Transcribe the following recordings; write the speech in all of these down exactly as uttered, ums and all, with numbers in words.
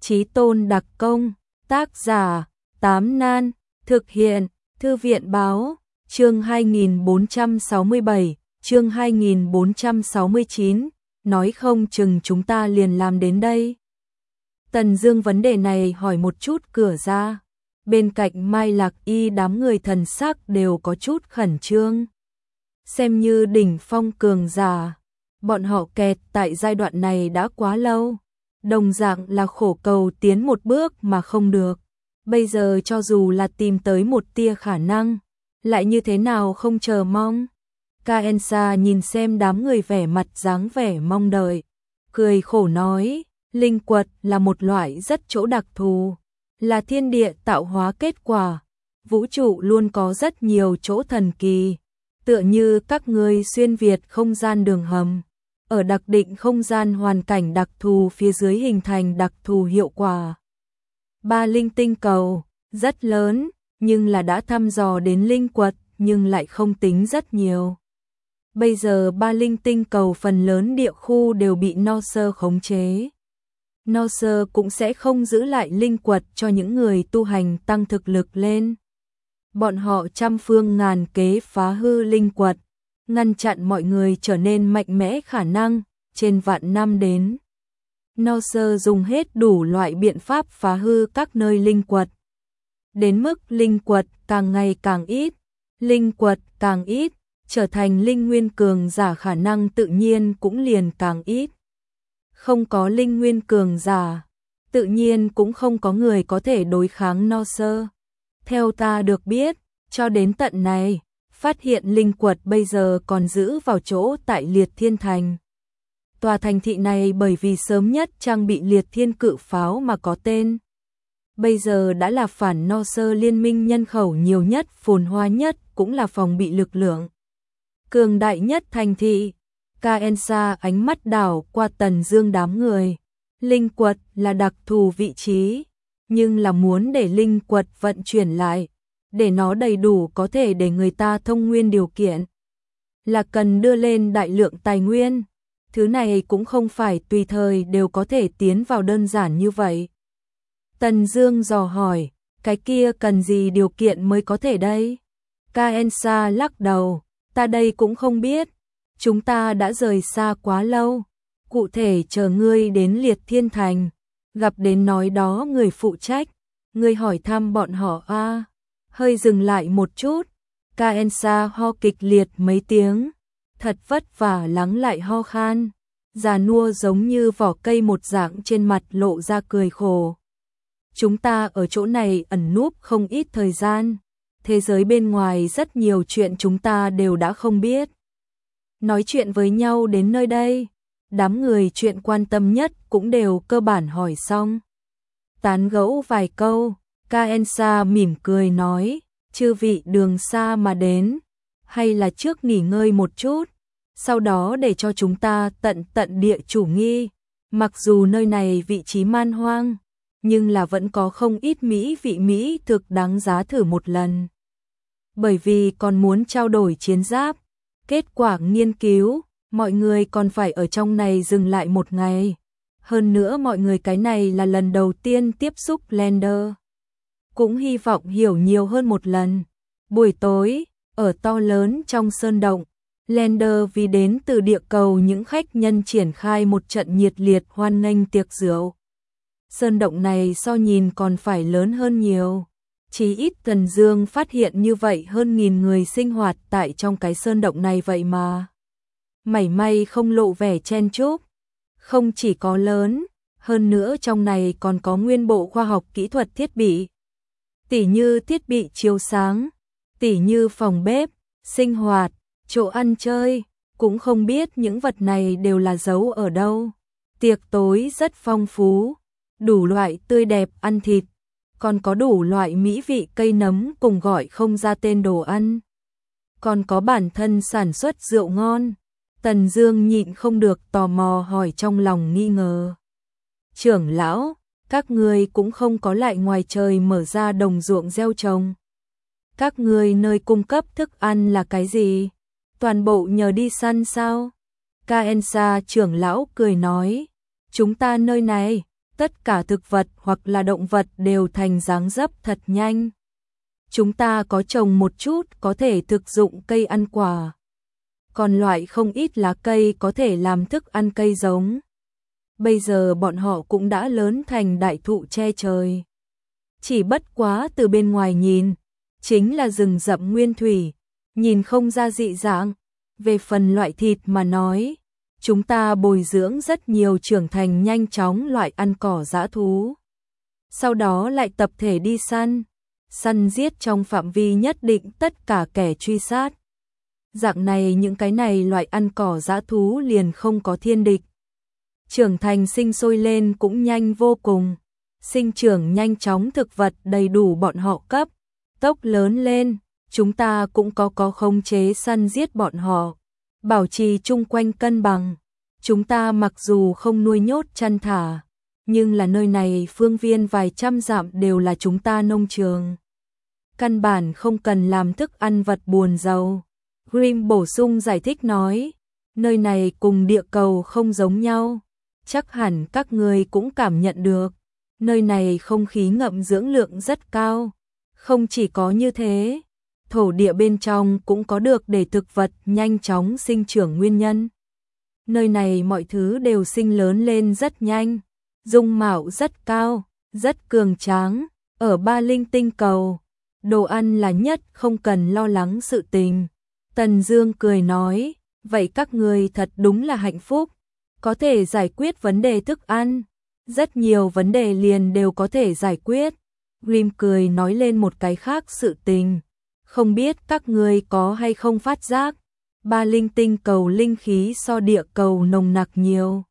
Chí Tôn đặc công, tác giả, Tám Nan, thực hiện, Thư viện báo, chương hai nghìn bốn trăm sáu mươi bảy, chương hai nghìn bốn trăm sáu mươi chín, nói không chừng chúng ta liền làm đến đây. Tần Dương vấn đề này hỏi một chút cửa ra, bên cạnh Mai Lạc Y đám người thần sắc đều có chút khẩn trương. Xem như đỉnh phong cường giả, bọn họ kẹt tại giai đoạn này đã quá lâu, đồng dạng là khổ cầu tiến một bước mà không được. Bây giờ cho dù là tìm tới một tia khả năng, lại như thế nào không chờ mong. Kaensa nhìn xem đám người vẻ mặt dáng vẻ mong đợi, cười khổ nói, linh quật là một loại rất chỗ đặc thù, là thiên địa tạo hóa kết quả, vũ trụ luôn có rất nhiều chỗ thần kỳ, tựa như các ngươi xuyên việt không gian đường hầm, ở đặc định không gian hoàn cảnh đặc thù phía dưới hình thành đặc thù hiệu quả. Ba linh tinh cầu, rất lớn, nhưng là đã thăm dò đến linh quật, nhưng lại không tính rất nhiều. Bây giờ ba linh tinh cầu phần lớn địa khu đều bị No Sơ khống chế. No Sơ cũng sẽ không giữ lại linh quật cho những người tu hành tăng thực lực lên. Bọn họ trăm phương ngàn kế phá hư linh quật, ngăn chặn mọi người trở nên mạnh mẽ khả năng, trên vạn năm đến. No Sơ dùng hết đủ loại biện pháp phá hư các nơi linh quật. Đến mức linh quật càng ngày càng ít, linh quật càng ít, trở thành linh nguyên cường giả khả năng tự nhiên cũng liền càng ít. Không có linh nguyên cường giả, tự nhiên cũng không có người có thể đối kháng No Sơ. Theo ta được biết, cho đến tận này, phát hiện linh quật bây giờ còn giữ vào chỗ tại Liệt Thiên Thành. Tòa thành thị này bởi vì sớm nhất trang bị Liệt Thiên cự pháo mà có tên. Bây giờ đã là phản No Sơ liên minh nhân khẩu nhiều nhất, phồn hoa nhất, cũng là phòng bị lực lượng cường đại nhất thành thị. Kaensa ánh mắt đảo qua Tần Dương đám người. Linh quật là đặc thù vị trí, nhưng là muốn để linh quật vận chuyển lại, để nó đầy đủ có thể để người ta thông nguyên điều kiện, là cần đưa lên đại lượng tài nguyên. Thứ này cũng không phải tùy thời đều có thể tiến vào đơn giản như vậy. Tần Dương dò hỏi, cái kia cần gì điều kiện mới có thể đây? Kaensa lắc đầu, ta đây cũng không biết, chúng ta đã rời xa quá lâu, cụ thể chờ ngươi đến Liệt Thiên Thành, gặp đến nói đó người phụ trách, ngươi hỏi thăm bọn họ a. À. Hơi dừng lại một chút, Kaensa ho kịch liệt mấy tiếng, thật vất vả lắng lại ho khan, già nua giống như vỏ cây một dạng, trên mặt lộ ra cười khổ. Chúng ta ở chỗ này ẩn núp không ít thời gian, thế giới bên ngoài rất nhiều chuyện chúng ta đều đã không biết. Nói chuyện với nhau đến nơi đây, đám người chuyện quan tâm nhất cũng đều cơ bản hỏi xong. Tán gẫu vài câu, Kaensa mỉm cười nói, chư vị đường xa mà đến, hay là trước nghỉ ngơi một chút, sau đó để cho chúng ta tận tận địa chủ nghi. Mặc dù nơi này vị trí man hoang, nhưng là vẫn có không ít mỹ vị mỹ thực đáng giá thử một lần. Bởi vì còn muốn trao đổi chiến giáp, kết quả nghiên cứu, mọi người còn phải ở trong này dừng lại một ngày. Hơn nữa mọi người cái này là lần đầu tiên tiếp xúc Lander, cũng hy vọng hiểu nhiều hơn một lần. Buổi tối, ở to lớn trong sơn động, Lander vì đến từ địa cầu những khách nhân triển khai một trận nhiệt liệt hoan nghênh tiệc rượu. Sơn động này so nhìn còn phải lớn hơn nhiều. Chỉ ít Tần Dương phát hiện như vậy hơn nghìn người sinh hoạt tại trong cái sơn động này vậy mà. Mảy may không lộ vẻ chen chúc. Không chỉ có lớn, hơn nữa trong này còn có nguyên bộ khoa học kỹ thuật thiết bị. Tỉ như thiết bị chiếu sáng, tỉ như phòng bếp, sinh hoạt, chỗ ăn chơi, cũng không biết những vật này đều là giấu ở đâu. Tiệc tối rất phong phú, đủ loại tươi đẹp ăn thịt, còn có đủ loại mỹ vị cây nấm cùng gọi không ra tên đồ ăn. Còn có bản thân sản xuất rượu ngon. Tần Dương nhịn không được tò mò hỏi trong lòng nghi ngờ. Trưởng lão, các ngươi cũng không có lại ngoài trời mở ra đồng ruộng gieo trồng. Các ngươi nơi cung cấp thức ăn là cái gì? Toàn bộ nhờ đi săn sao? Kaensa trưởng lão cười nói, chúng ta nơi này, tất cả thực vật hoặc là động vật đều thành dáng dấp thật nhanh. Chúng ta có trồng một chút có thể thực dụng cây ăn quả. Còn loại không ít lá cây có thể làm thức ăn cây giống. Bây giờ bọn họ cũng đã lớn thành đại thụ che trời. Chỉ bất quá từ bên ngoài nhìn, chính là rừng rậm nguyên thủy, nhìn không ra dị dạng. Về phần loại thịt mà nói, chúng ta bồi dưỡng rất nhiều trưởng thành nhanh chóng loại ăn cỏ dã thú. Sau đó lại tập thể đi săn, săn giết trong phạm vi nhất định tất cả kẻ truy sát. Dạng này những cái này loại ăn cỏ dã thú liền không có thiên địch. Trưởng thành sinh sôi lên cũng nhanh vô cùng. Sinh trưởng nhanh chóng thực vật đầy đủ bọn họ cấp. Tốc lớn lên, chúng ta cũng có có khống chế săn giết bọn họ. Bảo trì chung quanh cân bằng. Chúng ta mặc dù không nuôi nhốt chăn thả, nhưng là nơi này phương viên vài trăm dặm đều là chúng ta nông trường. Căn bản không cần làm thức ăn vật buồn giàu. Grimm bổ sung giải thích nói, nơi này cùng địa cầu không giống nhau. Chắc hẳn các người cũng cảm nhận được, nơi này không khí ngậm dưỡng lượng rất cao. Không chỉ có như thế, thổ địa bên trong cũng có được để thực vật nhanh chóng sinh trưởng nguyên nhân. Nơi này mọi thứ đều sinh lớn lên rất nhanh, dung mạo rất cao, rất cường tráng. Ở Ba Linh tinh cầu, đồ ăn là nhất không cần lo lắng sự tình. Tần Dương cười nói, vậy các người thật đúng là hạnh phúc, có thể giải quyết vấn đề thức ăn, rất nhiều vấn đề liền đều có thể giải quyết. Grimm cười nói lên một cái khác sự tình, không biết các người có hay không phát giác, Ba Linh tinh cầu linh khí so địa cầu nồng nặc nhiều.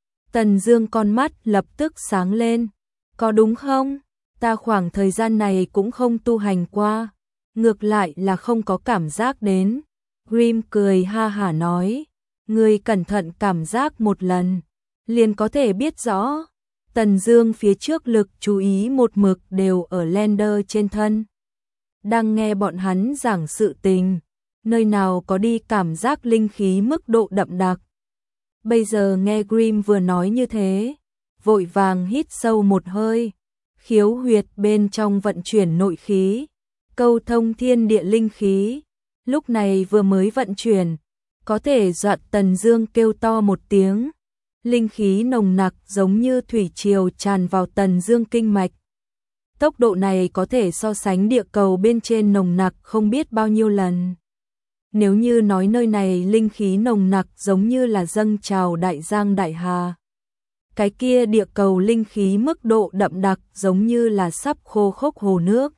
Tần Dương con mắt lập tức sáng lên, có đúng không? Ta khoảng thời gian này cũng không tu hành qua, ngược lại là không có cảm giác đến. Grimm cười ha hả nói, ngươi cẩn thận cảm giác một lần, liền có thể biết rõ. Tần Dương phía trước lực chú ý một mực đều ở Lander trên thân. Đang nghe bọn hắn giảng sự tình, nơi nào có đi cảm giác linh khí mức độ đậm đặc. Bây giờ nghe Grimm vừa nói như thế, vội vàng hít sâu một hơi, khiếu huyệt bên trong vận chuyển nội khí, câu thông thiên địa linh khí. Lúc này vừa mới vận chuyển, có thể dọa Tần Dương kêu to một tiếng. Linh khí nồng nặc giống như thủy triều tràn vào Tần Dương kinh mạch. Tốc độ này có thể so sánh địa cầu bên trên nồng nặc không biết bao nhiêu lần. Nếu như nói nơi này linh khí nồng nặc giống như là dâng trào đại giang đại hà, cái kia địa cầu linh khí mức độ đậm đặc giống như là sắp khô khốc hồ nước.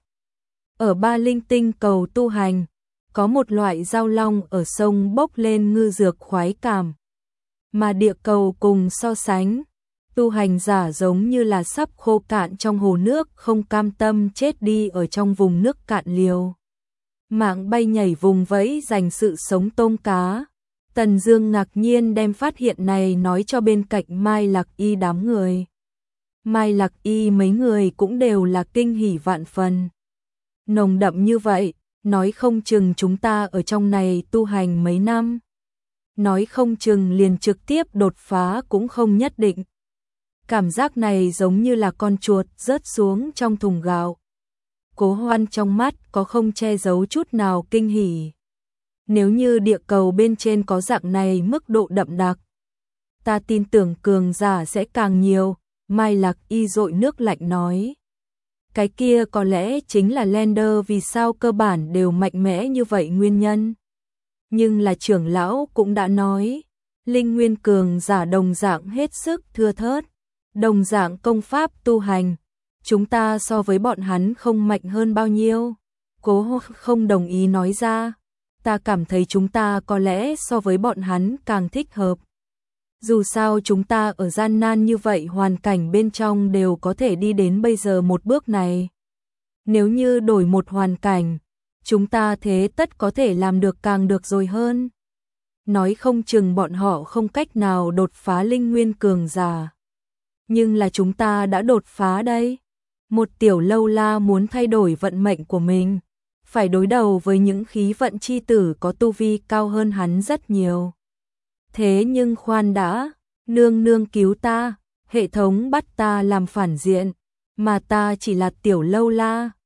Ở Ba Linh tinh cầu tu hành, có một loại giao long ở sông bốc lên ngư dược khoái cảm. Mà địa cầu cùng so sánh, tu hành giả giống như là sắp khô cạn trong hồ nước, không cam tâm chết đi ở trong vùng nước cạn liều. Mạng bay nhảy vùng vẫy dành sự sống tôm cá. Tần Dương ngạc nhiên đem phát hiện này nói cho bên cạnh Mai Lạc Y đám người. Mai Lạc Y mấy người cũng đều là kinh hỉ vạn phần. Nồng đậm như vậy, nói không chừng chúng ta ở trong này tu hành mấy năm. Nói không chừng liền trực tiếp đột phá cũng không nhất định. Cảm giác này giống như là con chuột rớt xuống trong thùng gạo. Cố Hoan trong mắt có không che giấu chút nào kinh hỉ. Nếu như địa cầu bên trên có dạng này mức độ đậm đặc, ta tin tưởng cường giả sẽ càng nhiều. Mai Lạc Y dội nước lạnh nói. Cái kia có lẽ chính là Lander vì sao cơ bản đều mạnh mẽ như vậy nguyên nhân. Nhưng là trưởng lão cũng đã nói, linh nguyên cường giả đồng dạng hết sức thưa thớt, đồng dạng công pháp tu hành, chúng ta so với bọn hắn không mạnh hơn bao nhiêu. Cố không đồng ý nói ra, ta cảm thấy chúng ta có lẽ so với bọn hắn càng thích hợp. Dù sao chúng ta ở gian nan như vậy hoàn cảnh bên trong đều có thể đi đến bây giờ một bước này. Nếu như đổi một hoàn cảnh, chúng ta thế tất có thể làm được càng được rồi hơn. Nói không chừng bọn họ không cách nào đột phá linh nguyên cường giả. Nhưng là chúng ta đã đột phá đây. Một tiểu lâu la muốn thay đổi vận mệnh của mình, phải đối đầu với những khí vận chi tử có tu vi cao hơn hắn rất nhiều. Thế nhưng khoan đã, nương nương cứu ta, Hệ thống bắt ta làm phản diện, mà ta chỉ là tiểu lâu la.